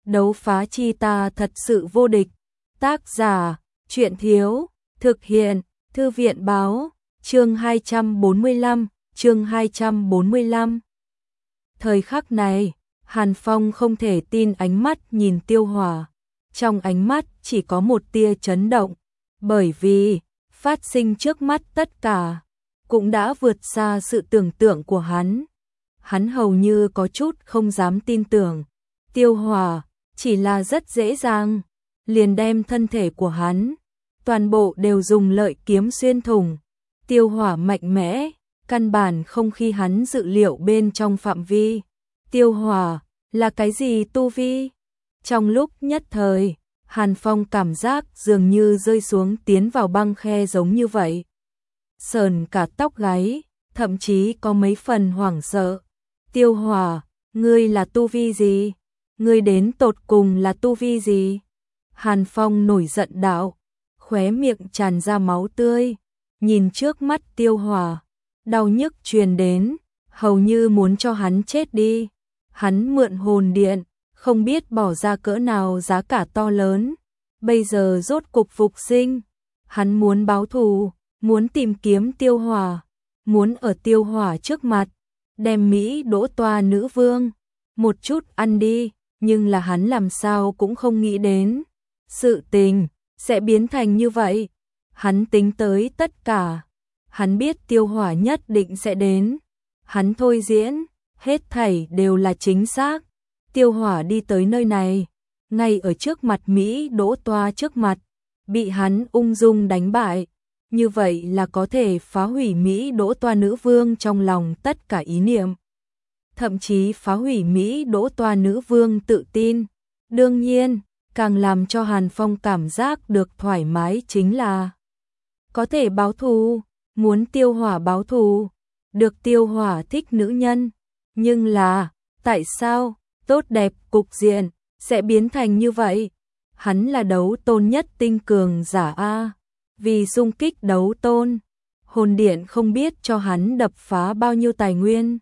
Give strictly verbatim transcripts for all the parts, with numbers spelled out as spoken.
Đấu phá chi ta thật sự vô địch. Tác giả, Truyện Thiếu, thực hiện, Thư viện Báo, chương hai trăm bốn mươi lăm, chương hai trăm bốn mươi lăm. Thời khắc này, Hàn Phong không thể tin ánh mắt nhìn Tiêu Hỏa. Trong ánh mắt chỉ có một tia chấn động, bởi vì phát sinh trước mắt tất cả cũng đã vượt xa sự tưởng tượng của hắn. Hắn hầu như có chút không dám tin tưởng. Tiêu Hỏa chỉ là rất dễ dàng liền đem thân thể của hắn toàn bộ đều dùng lợi kiếm xuyên thủng. Tiêu Hỏa mạnh mẽ, căn bản không khi hắn dự liệu bên trong phạm vi. Tiêu Hỏa là cái gì tu vi? Trong lúc nhất thời, Hàn Phong cảm giác dường như rơi xuống tiến vào băng khe giống như vậy. Sờn cả tóc gáy, thậm chí có mấy phần hoảng sợ. Tiêu Hỏa, ngươi là tu vi gì? Ngươi đến tột cùng là tu vi gì? Hàn Phong nổi giận đạo, khóe miệng tràn ra máu tươi, nhìn trước mắt Tiêu Hỏa, đau nhức truyền đến, hầu như muốn cho hắn chết đi. Hắn mượn hồn điện, không biết bỏ ra cỡ nào giá cả to lớn, bây giờ rốt cục phục sinh. Hắn muốn báo thù, muốn tìm kiếm Tiêu Hỏa, muốn ở Tiêu Hỏa trước mặt đem Mỹ Đỗ Toa nữ vương một chút ăn đi, nhưng là hắn làm sao cũng không nghĩ đến sự tình sẽ biến thành như vậy. Hắn tính tới tất cả, hắn biết Tiêu Hỏa nhất định sẽ đến, hắn thôi diễn, hết thảy đều là chính xác. Tiêu Hỏa đi tới nơi này, ngay ở trước mặt Mỹ Đỗ Toa trước mặt, bị hắn ung dung đánh bại. Như vậy là có thể phá hủy Mỹ Đỗ Toa nữ vương trong lòng tất cả ý niệm, thậm chí phá hủy Mỹ Đỗ Toa nữ vương tự tin. Đương nhiên, càng làm cho Hàn Phong cảm giác được thoải mái chính là có thể báo thù, muốn Tiêu Hỏa báo thù, được Tiêu Hỏa thích nữ nhân. Nhưng là, tại sao tốt đẹp cục diện sẽ biến thành như vậy? Hắn là đấu tôn nhất tinh cường giả a, vì xung kích đấu tôn, hồn điện không biết cho hắn đập phá bao nhiêu tài nguyên,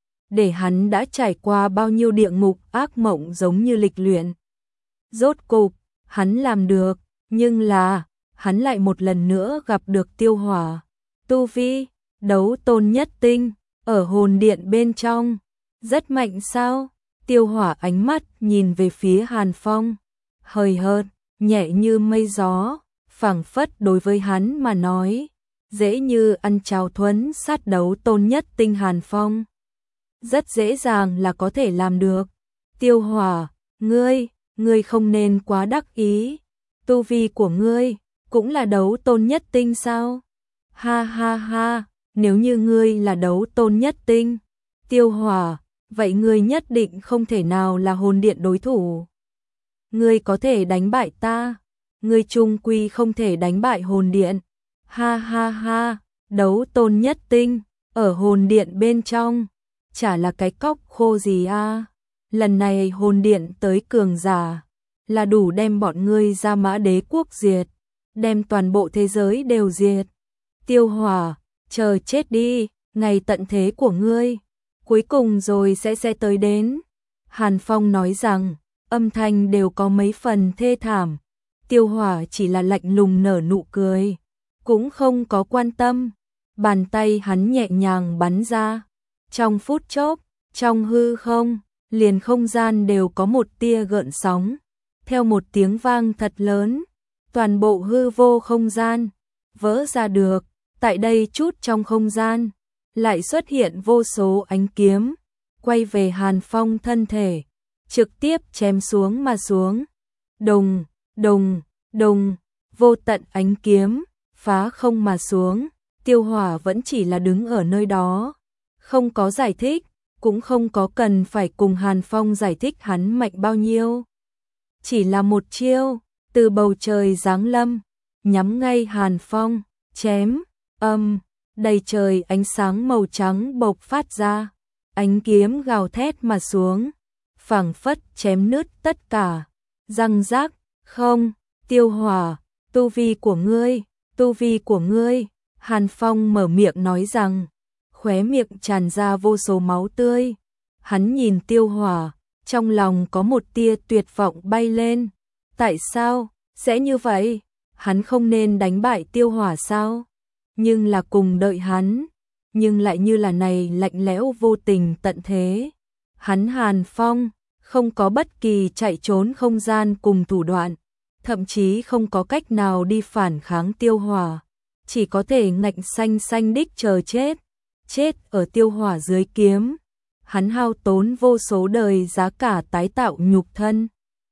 để hắn đã trải qua bao nhiêu địa ngục ác mộng giống như lịch luyện. Rốt cục, hắn làm được, nhưng là, hắn lại một lần nữa gặp được Tiêu Hỏa. Tu vi, đấu tôn nhất tinh, ở hồn điện bên trong, rất mạnh sao? Tiêu Hỏa ánh mắt nhìn về phía Hàn Phong, hời hợt, nhẹ như mây gió, phảng phất đối với hắn mà nói, dễ như ăn cháo thuấn sát đấu tôn nhất tinh Hàn Phong. Rất dễ dàng là có thể làm được. Tiêu Hỏa, ngươi, ngươi không nên quá đắc ý. Tu vi của ngươi cũng là đấu tôn nhất tinh sao? Ha ha ha, nếu như ngươi là đấu tôn nhất tinh, Tiêu Hỏa, vậy ngươi nhất định không thể nào là hồn điện đối thủ. Ngươi có thể đánh bại ta, ngươi chung quy không thể đánh bại hồn điện. Ha ha ha, đấu tôn nhất tinh, ở hồn điện bên trong, chả là cái cóc khô gì a. Lần này hồn điện tới cường giả, là đủ đem bọn ngươi ra Mã Đế quốc diệt, đem toàn bộ thế giới đều diệt. Tiêu Hỏa, chờ chết đi, ngày tận thế của ngươi, cuối cùng rồi sẽ sẽ tới đến. Hàn Phong nói rằng, âm thanh đều có mấy phần thê thảm. Tiêu Hỏa chỉ là lạnh lùng nở nụ cười, cũng không có quan tâm. Bàn tay hắn nhẹ nhàng bắn ra, trong phút chốc, trong hư không, liền không gian đều có một tia gợn sóng. Theo một tiếng vang thật lớn, toàn bộ hư vô không gian vỡ ra được. Tại đây chút trong không gian, lại xuất hiện vô số ánh kiếm, quay về Hàn Phong thân thể, trực tiếp chém xuống mà xuống. Đùng, đùng, đùng, vô tận ánh kiếm, phá không mà xuống. Tiêu Hỏa vẫn chỉ là đứng ở nơi đó, không có giải thích, cũng không có cần phải cùng Hàn Phong giải thích hắn mạnh bao nhiêu. Chỉ là một chiêu, từ bầu trời giáng lâm, nhắm ngay Hàn Phong, chém, âm, đầy trời ánh sáng màu trắng bộc phát ra, ánh kiếm gào thét mà xuống, phảng phất chém nứt tất cả, răng rác. Không, Tiêu Hỏa, tu vi của ngươi, tu vi của ngươi. Hàn Phong mở miệng nói rằng, khóe miệng tràn ra vô số máu tươi. Hắn nhìn Tiêu Hỏa, trong lòng có một tia tuyệt vọng bay lên. Tại sao sẽ như vậy? Hắn không nên đánh bại Tiêu Hỏa sao? Nhưng là cùng đợi hắn, nhưng lại như là này lạnh lẽo vô tình tận thế. Hắn Hàn Phong không có bất kỳ chạy trốn không gian cùng thủ đoạn, thậm chí không có cách nào đi phản kháng Tiêu Hỏa, chỉ có thể ngạnh xanh xanh đích chờ chết, chết ở Tiêu Hỏa dưới kiếm. Hắn hao tốn vô số đời giá cả tái tạo nhục thân.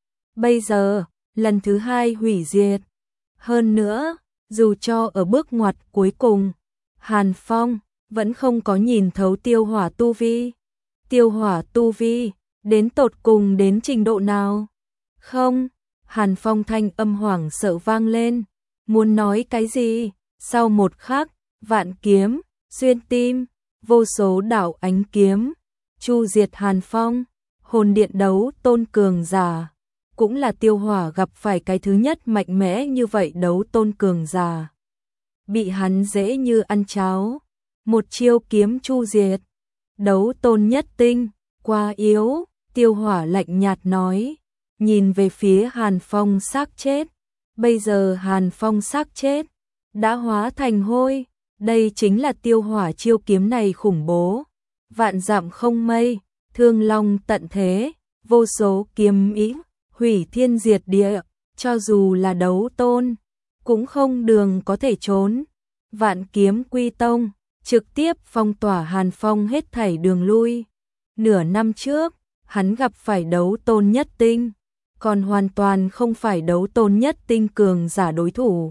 Bây giờ, lần thứ hai hủy diệt. Hơn nữa, dù cho ở bước ngoặt cuối cùng, Hàn Phong vẫn không có nhìn thấu Tiêu Hỏa tu vi. Tiêu Hỏa tu vi, đến tột cùng đến trình độ nào? Không, Hàn Phong thanh âm hoảng sợ vang lên, muốn nói cái gì? Sau một khắc, vạn kiếm, xuyên tim, vô số đạo ánh kiếm, chu diệt Hàn Phong, hồn điện đấu tôn cường giả. Cũng là Tiêu Hỏa gặp phải cái thứ nhất mạnh mẽ như vậy đấu tôn cường giả. Bị hắn dễ như ăn cháo, một chiêu kiếm chu diệt. Đấu tôn nhất tinh, quá yếu, Tiêu Hỏa lạnh nhạt nói, nhìn về phía Hàn Phong xác chết. Bây giờ Hàn Phong xác chết, đã hóa thành hôi. Đây chính là Tiêu Hỏa chiêu kiếm này khủng bố. Vạn dặm không mây, thương long tận thế, vô số kiếm ý, hủy thiên diệt địa, cho dù là đấu tôn, cũng không đường có thể trốn. Vạn kiếm quy tông, trực tiếp phong tỏa Hàn Phong hết thảy đường lui. Nửa năm trước, hắn gặp phải đấu tôn nhất tinh, còn hoàn toàn không phải đấu tôn nhất tinh cường giả đối thủ.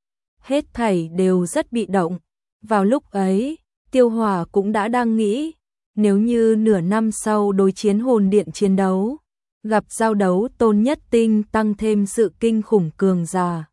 Hết thảy đều rất bị động. Vào lúc ấy, Tiêu Hỏa cũng đã đang nghĩ, nếu như nửa năm sau đối chiến hồn điện chiến đấu, gặp giao đấu tôn nhất tinh tăng thêm sự kinh khủng cường giả,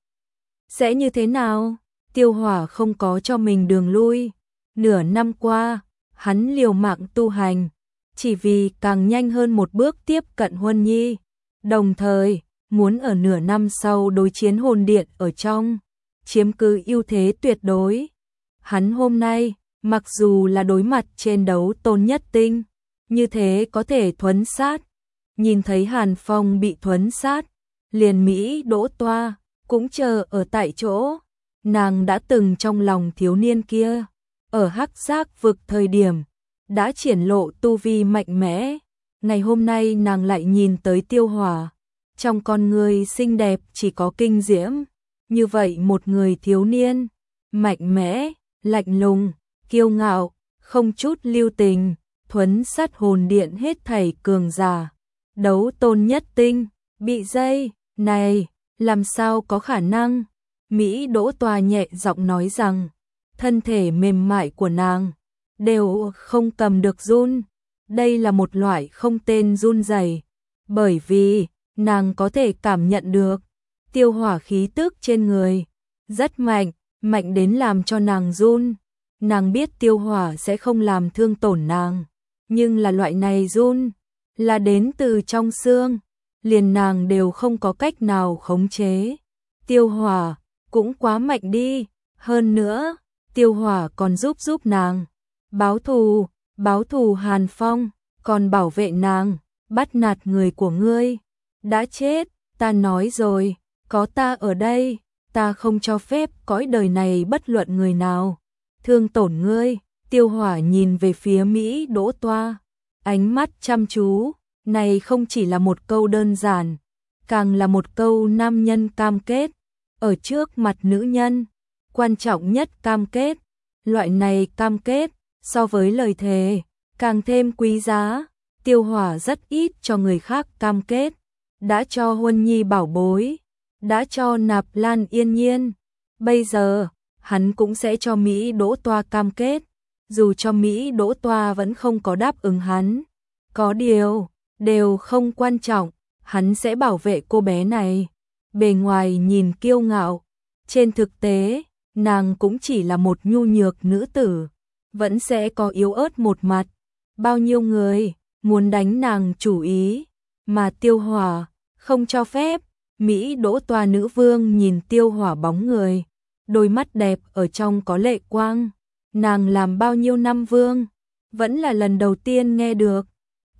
sẽ như thế nào? Tiêu Hỏa không có cho mình đường lui. Nửa năm qua, hắn liều mạng tu hành, chỉ vì càng nhanh hơn một bước tiếp cận Huân Nhi, đồng thời muốn ở nửa năm sau đối chiến hồn điện ở trong, chiếm cứ ưu thế tuyệt đối. Hắn hôm nay, mặc dù là đối mặt trên đấu tôn nhất tinh, như thế có thể thuấn sát. Nhìn thấy Hàn Phong bị thuấn sát, liền Mỹ Đỗ Toa cũng chờ ở tại chỗ. Nàng đã từng trong lòng thiếu niên kia, ở Hắc Giác vực thời điểm, đã triển lộ tu vi mạnh mẽ. Ngày hôm nay nàng lại nhìn tới Tiêu Hỏa, trong con người xinh đẹp chỉ có kinh diễm. Như vậy một người thiếu niên, mạnh mẽ, lạnh lùng, kiêu ngạo, không chút lưu tình, thuấn sát hồn điện hết thảy cường giả. Đấu tôn nhất tinh, bị dây, này, làm sao có khả năng? Mỹ Đỗ Toa nhẹ giọng nói rằng, thân thể mềm mại của nàng đều không cầm được run. Đây là một loại không tên run rẩy, bởi vì nàng có thể cảm nhận được Tiêu Hỏa khí tức trên người rất mạnh, mạnh đến làm cho nàng run. Nàng biết Tiêu Hỏa sẽ không làm thương tổn nàng, nhưng là loại này run là đến từ trong xương, liền nàng đều không có cách nào khống chế. Tiêu Hỏa cũng quá mạnh đi, hơn nữa, Tiêu Hỏa còn giúp giúp nàng báo thù, báo thù Hàn Phong, còn bảo vệ nàng, bắt nạt người của ngươi. Đã chết, ta nói rồi, có ta ở đây, ta không cho phép cõi đời này bất luận người nào thương tổn ngươi. Tiêu Hỏa nhìn về phía Mỹ Đỗ Toa, ánh mắt chăm chú, này không chỉ là một câu đơn giản, càng là một câu nam nhân cam kết, ở trước mặt nữ nhân, quan trọng nhất cam kết. Loại này cam kết, so với lời thề, càng thêm quý giá. Tiêu Hỏa rất ít cho người khác cam kết, đã cho Huân Nhi bảo bối, đã cho Nạp Lan Yên Nhiên, bây giờ, hắn cũng sẽ cho Mỹ Đỗ Toa cam kết, dù cho Mỹ Đỗ Toa vẫn không có đáp ứng hắn. Có điều, đều không quan trọng, hắn sẽ bảo vệ cô bé này. Bề ngoài nhìn kiêu ngạo, trên thực tế, nàng cũng chỉ là một nhu nhược nữ tử, vẫn sẽ có yếu ớt một mặt. Bao nhiêu người muốn đánh nàng chủ ý, mà Tiêu Hỏa không cho phép. Mỹ Đỗ Toa nữ vương nhìn Tiêu Hỏa bóng người, đôi mắt đẹp ở trong có lệ quang. Nàng làm bao nhiêu năm vương, vẫn là lần đầu tiên nghe được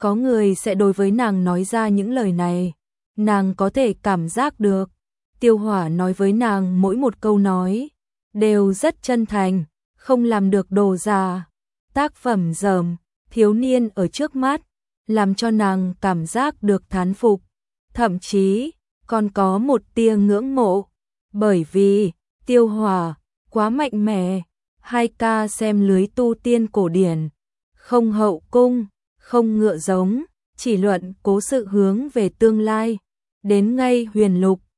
có người sẽ đối với nàng nói ra những lời này. Nàng có thể cảm giác được, Tiêu Hỏa nói với nàng mỗi một câu nói đều rất chân thành, không làm được đồ giả. Tác phẩm dởm, thiếu niên ở trước mắt, làm cho nàng cảm giác được thán phục, thậm chí còn có một tia ngưỡng mộ, bởi vì Tiêu Hỏa quá mạnh mẽ. Hai ca xem lưới tu tiên cổ điển, không hậu cung, không ngựa giống, chỉ luận cố sự hướng về tương lai, đến ngay huyền lục,